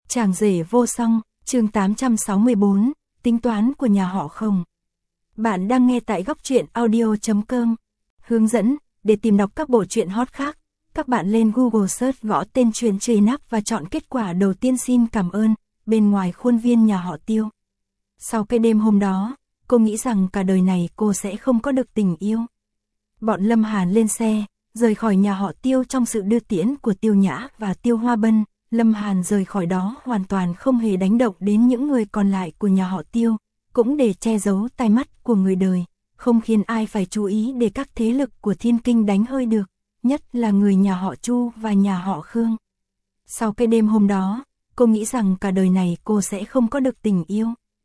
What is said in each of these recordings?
Chàng rể vô song, chương 864, tính toán của nhà họ Khổng. Bạn đang nghe tại góc truyện audio.com. Hướng dẫn, để tìm đọc các bộ truyện hot khác, các bạn lên Google search gõ tên truyện Trì Nắp và chọn kết quả đầu tiên. Xin cảm ơn. Bên ngoài khuôn viên nhà họ Tiêu. Sau cái đêm hôm đó, cô nghĩ rằng cả đời này cô sẽ không có được tình yêu. Bọn Lâm Hàn lên xe, rời khỏi nhà họ Tiêu trong sự đưa tiễn của Tiêu Nhã và Tiêu Hoa Bân. Lâm Hàn rời khỏi đó hoàn toàn không hề đánh động đến những người còn lại của nhà họ Tiêu, cũng để che giấu tai mắt của người đời, không khiến ai phải chú ý để các thế lực của Thiên Kinh đánh hơi được, nhất là người nhà họ Chu và nhà họ Khương. Sau cái đêm hôm đó, cô nghĩ rằng cả đời này cô sẽ không có được tình yêu.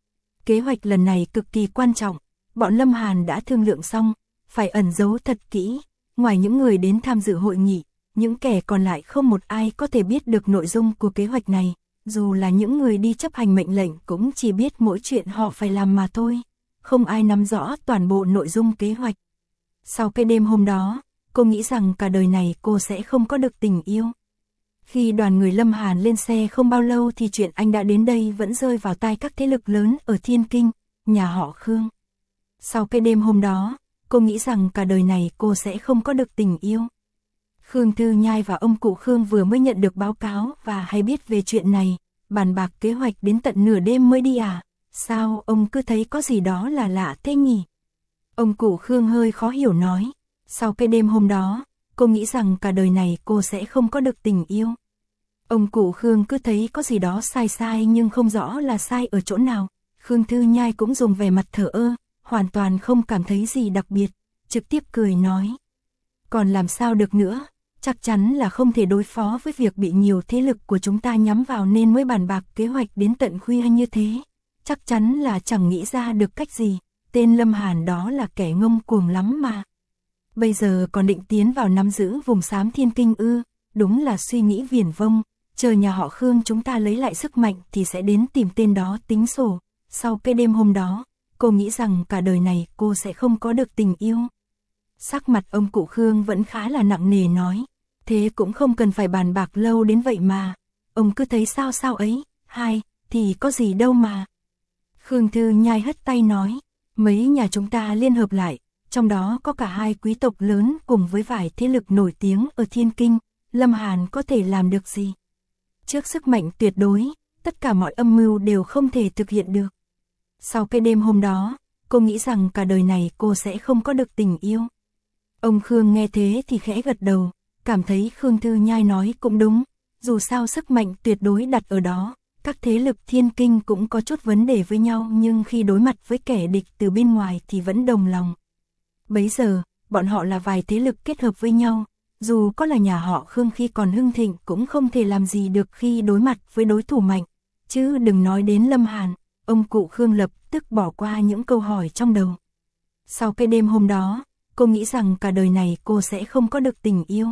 Kế hoạch lần này cực kỳ quan trọng, bọn Lâm Hàn đã thương lượng xong, phải ẩn giấu thật kỹ, ngoài những người đến tham dự hội nghị. Những kẻ còn lại không một ai có thể biết được nội dung của kế hoạch này, dù là những người đi chấp hành mệnh lệnh cũng chỉ biết mỗi chuyện họ phải làm mà thôi, không ai nắm rõ toàn bộ nội dung kế hoạch. Sau cái đêm hôm đó, cô nghĩ rằng cả đời này cô sẽ không có được tình yêu. Khi đoàn người Lâm Hàn lên xe không bao lâu thì chuyện anh đã đến đây vẫn rơi vào tai các thế lực lớn ở Thiên Kinh, nhà họ Khương. Sau cái đêm hôm đó, cô nghĩ rằng cả đời này cô sẽ không có được tình yêu. Khương Thư Nhai và ông cụ Khương vừa mới nhận được báo cáo và hay biết về chuyện này, bàn bạc kế hoạch đến tận nửa đêm mới đi à, sao ông cứ thấy có gì đó là lạ thế nhỉ? Ông cụ Khương hơi khó hiểu nói, sau cái đêm hôm đó, cô nghĩ rằng cả đời này cô sẽ không có được tình yêu. Ông cụ Khương cứ thấy có gì đó sai sai nhưng không rõ là sai ở chỗ nào. Khương Thư Nhai cũng dùng vẻ mặt thờ ơ, hoàn toàn không cảm thấy gì đặc biệt, trực tiếp cười nói. Còn làm sao được nữa? Chắc chắn là không thể đối phó với việc bị nhiều thế lực của chúng ta nhắm vào nên mới bàn bạc kế hoạch đến tận khuya như thế. Chắc chắn là chẳng nghĩ ra được cách gì, tên Lâm Hàn đó là kẻ ngông cuồng lắm mà. Bây giờ còn định tiến vào nắm giữ vùng xám Thiên Kinh ư, đúng là suy nghĩ viển vông, chờ nhà họ Khương chúng ta lấy lại sức mạnh thì sẽ đến tìm tên đó tính sổ. Sau cái đêm hôm đó, cô nghĩ rằng cả đời này cô sẽ không có được tình yêu. Sắc mặt ông cụ Khương vẫn khá là nặng nề nói. Thế cũng không cần phải bàn bạc lâu đến vậy mà. Ông cứ thấy sao sao ấy, hai, thì có gì đâu mà. Khương Thư Nhai hất tay nói, mấy nhà chúng ta liên hợp lại, trong đó có cả hai quý tộc lớn cùng với vài thế lực nổi tiếng ở Thiên Kinh, Lâm Hàn có thể làm được gì? Trước sức mạnh tuyệt đối, tất cả mọi âm mưu đều không thể thực hiện được. Sau cái đêm hôm đó, cô nghĩ rằng cả đời này cô sẽ không có được tình yêu. Ông Khương nghe thế thì khẽ gật đầu. Cảm thấy Khương Thư Nhai nói cũng đúng, dù sao sức mạnh tuyệt đối đặt ở đó, các thế lực Thiên Kinh cũng có chút vấn đề với nhau nhưng khi đối mặt với kẻ địch từ bên ngoài thì vẫn đồng lòng. Bấy giờ, bọn họ là vài thế lực kết hợp với nhau, dù có là nhà họ Khương khi còn hưng thịnh cũng không thể làm gì được khi đối mặt với đối thủ mạnh, chứ đừng nói đến Lâm Hàn, ông cụ Khương lập tức bỏ qua những câu hỏi trong đầu. Sau cái đêm hôm đó, cô nghĩ rằng cả đời này cô sẽ không có được tình yêu.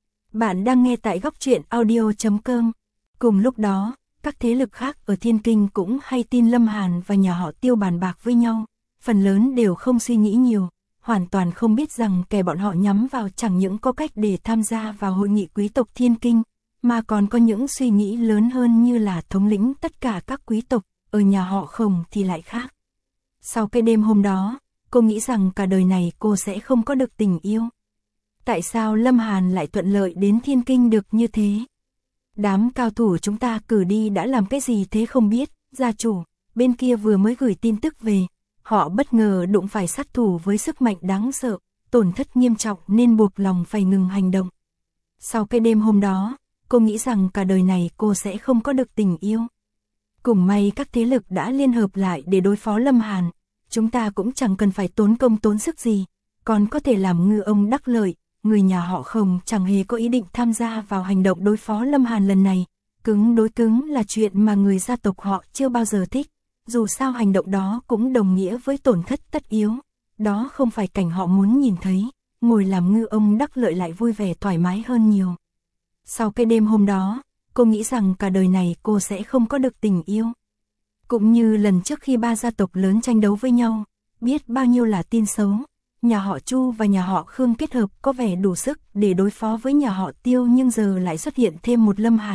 Bạn đang nghe tại góc truyện audio.com. Cùng lúc đó, các thế lực khác ở Thiên Kinh cũng hay tin Lâm Hàn và nhà họ Tiêu bàn bạc với nhau, phần lớn đều không suy nghĩ nhiều, hoàn toàn không biết rằng kẻ bọn họ nhắm vào chẳng những có cách để tham gia vào hội nghị quý tộc Thiên Kinh, mà còn có những suy nghĩ lớn hơn như là thống lĩnh tất cả các quý tộc, ở nhà họ Khổng thì lại khác. Sau cái đêm hôm đó, cô nghĩ rằng cả đời này cô sẽ không có được tình yêu. Tại sao Lâm Hàn lại thuận lợi đến Thiên Kinh được như thế? Đám cao thủ chúng ta cử đi đã làm cái gì thế không biết, gia chủ, bên kia vừa mới gửi tin tức về, họ bất ngờ đụng phải sát thủ với sức mạnh đáng sợ, tổn thất nghiêm trọng nên buộc lòng phải ngừng hành động. Sau cái đêm hôm đó, cô nghĩ rằng cả đời này cô sẽ không có được tình yêu. Cũng may các thế lực đã liên hợp lại để đối phó Lâm Hàn, chúng ta cũng chẳng cần phải tốn công tốn sức gì, còn có thể làm ngư ông đắc lợi. Người nhà họ Khổng chẳng hề có ý định tham gia vào hành động đối phó Lâm Hàn lần này. Cứng đối cứng là chuyện mà người gia tộc họ chưa bao giờ thích. Dù sao hành động đó cũng đồng nghĩa với tổn thất tất yếu. Đó không phải cảnh họ muốn nhìn thấy. Ngồi làm ngư ông đắc lợi lại vui vẻ thoải mái hơn nhiều. Sau cái đêm hôm đó, cô nghĩ rằng cả đời này cô sẽ không có được tình yêu. Cũng như lần trước khi ba gia tộc lớn tranh đấu với nhau, biết bao nhiêu là tin xấu. Nhà họ Chu và nhà họ Khương kết hợp có vẻ đủ sức để đối phó với nhà họ Tiêu nhưng giờ lại xuất hiện thêm một Lâm Hàn,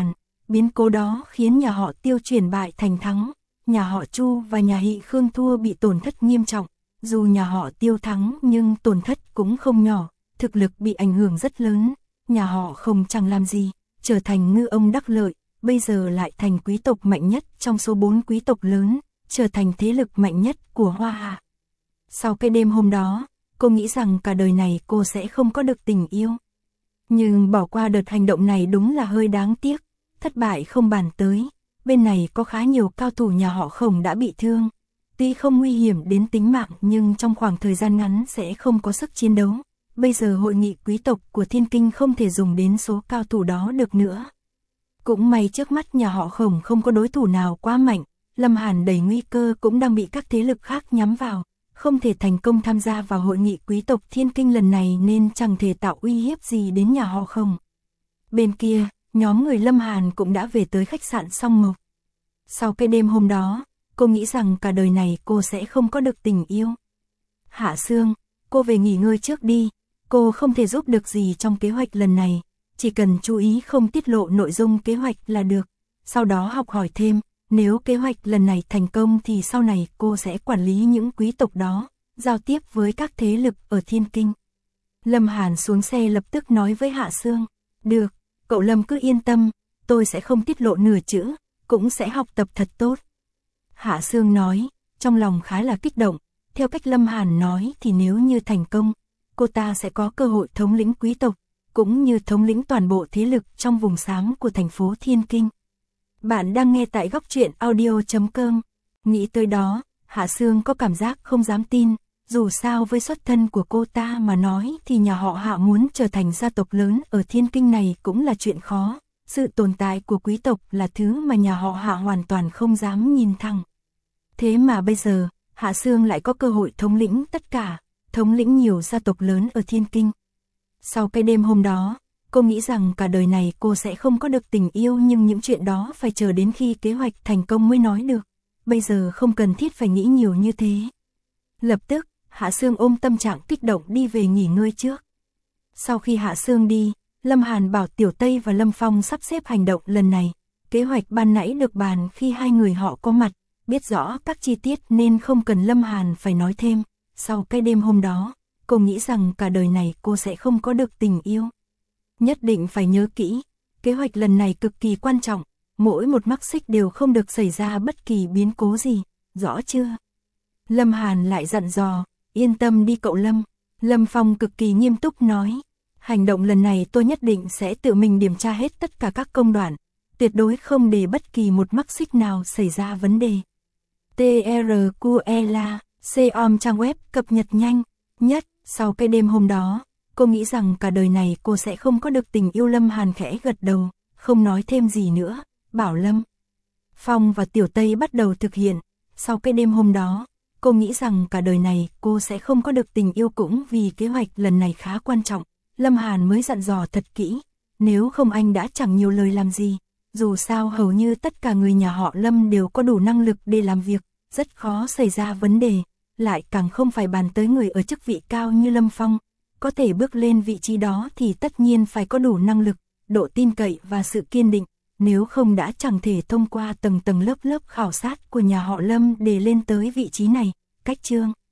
biến cố đó khiến nhà họ Tiêu chuyển bại thành thắng, nhà họ Chu và nhà Hị Khương thua bị tổn thất nghiêm trọng, dù nhà họ Tiêu thắng nhưng tổn thất cũng không nhỏ, thực lực bị ảnh hưởng rất lớn, nhà họ Khổng chẳng làm gì, trở thành ngư ông đắc lợi, bây giờ lại thành quý tộc mạnh nhất trong số 4 quý tộc lớn, trở thành thế lực mạnh nhất của Hoa Hạ. Sau cái đêm hôm đó, cô nghĩ rằng cả đời này cô sẽ không có được tình yêu. Nhưng bỏ qua đợt hành động này đúng là hơi đáng tiếc, thất bại không bàn tới, bên này có khá nhiều cao thủ nhà họ Khổng đã bị thương. Tuy không nguy hiểm đến tính mạng nhưng trong khoảng thời gian ngắn sẽ không có sức chiến đấu. Bây giờ hội nghị quý tộc của Thiên Kinh không thể dùng đến số cao thủ đó được nữa. Cũng may trước mắt nhà họ Khổng không có đối thủ nào quá mạnh, Lâm Hàn đầy nguy cơ cũng đang bị các thế lực khác nhắm vào, không thể thành công tham gia vào hội nghị quý tộc Thiên Kinh lần này nên chẳng thể tạo uy hiếp gì đến nhà họ Khổng. Bên kia, nhóm người Lâm Hàn cũng đã về tới khách sạn Song Mộc. Sau cái đêm hôm đó, cô nghĩ rằng cả đời này cô sẽ không có được tình yêu. Hạ Sương, cô về nghỉ ngơi trước đi, cô không thể giúp được gì trong kế hoạch lần này, chỉ cần chú ý không tiết lộ nội dung kế hoạch là được, sau đó học hỏi thêm, nếu kế hoạch lần này thành công thì sau này cô sẽ quản lý những quý tộc đó, giao tiếp với các thế lực ở Thiên Kinh. Lâm Hàn xuống xe lập tức nói với Hạ Sương, được, cậu Lâm cứ yên tâm, tôi sẽ không tiết lộ nửa chữ, cũng sẽ học tập thật tốt. Hạ Sương nói, trong lòng khá là kích động, theo cách Lâm Hàn nói thì nếu như thành công, cô ta sẽ có cơ hội thống lĩnh quý tộc, cũng như thống lĩnh toàn bộ thế lực trong vùng xám của thành phố Thiên Kinh. Bạn đang nghe tại góc truyện audio.com. Nghĩ tới đó, Hạ Sương có cảm giác không dám tin, dù sao với xuất thân của cô ta mà nói thì nhà họ Hạ muốn trở thành gia tộc lớn ở Thiên Kinh này cũng là chuyện khó. Sự tồn tại của quý tộc là thứ mà nhà họ Hạ hoàn toàn không dám nhìn thẳng. Thế mà bây giờ, Hạ Sương lại có cơ hội thống lĩnh tất cả, thống lĩnh nhiều gia tộc lớn ở Thiên Kinh. Sau cái đêm hôm đó, cô nghĩ rằng cả đời này cô sẽ không có được tình yêu nhưng những chuyện đó phải chờ đến khi kế hoạch thành công mới nói được. Bây giờ không cần thiết phải nghĩ nhiều như thế. Lập tức, Hạ Sương ôm tâm trạng kích động đi về nghỉ ngơi trước. Sau khi Hạ Sương đi, Lâm Hàn bảo Tiểu Tây và Lâm Phong sắp xếp hành động lần này. Kế hoạch ban nãy được bàn khi hai người họ có mặt, biết rõ các chi tiết nên không cần Lâm Hàn phải nói thêm. Sau cái đêm hôm đó, cô nghĩ rằng cả đời này cô sẽ không có được tình yêu. Nhất định phải nhớ kỹ, kế hoạch lần này cực kỳ quan trọng, mỗi một mắc xích đều không được xảy ra bất kỳ biến cố gì, rõ chưa? Lâm Hàn lại dặn dò, yên tâm đi cậu Lâm. Lâm Phong cực kỳ nghiêm túc nói, hành động lần này tôi nhất định sẽ tự mình kiểm tra hết tất cả các công đoạn, tuyệt đối không để bất kỳ một mắc xích nào xảy ra vấn đề. TRQELA, COM trang web cập nhật nhanh nhất. Sau cái đêm hôm đó, cô nghĩ rằng cả đời này cô sẽ không có được tình yêu. Lâm Hàn khẽ gật đầu, không nói thêm gì nữa, bảo Lâm Phong và Tiểu Tây bắt đầu thực hiện. Sau cái đêm hôm đó, cô nghĩ rằng cả đời này cô sẽ không có được tình yêu cũng vì kế hoạch lần này khá quan trọng. Lâm Hàn mới dặn dò thật kỹ, nếu không anh đã chẳng nhiều lời làm gì. Dù sao hầu như tất cả người nhà họ Lâm đều có đủ năng lực để làm việc, rất khó xảy ra vấn đề, lại càng không phải bàn tới người ở chức vị cao như Lâm Phong. Có thể bước lên vị trí đó thì tất nhiên phải có đủ năng lực, độ tin cậy và sự kiên định, nếu không đã chẳng thể thông qua tầng tầng lớp lớp khảo sát của nhà họ Lâm để lên tới vị trí này. Cách chương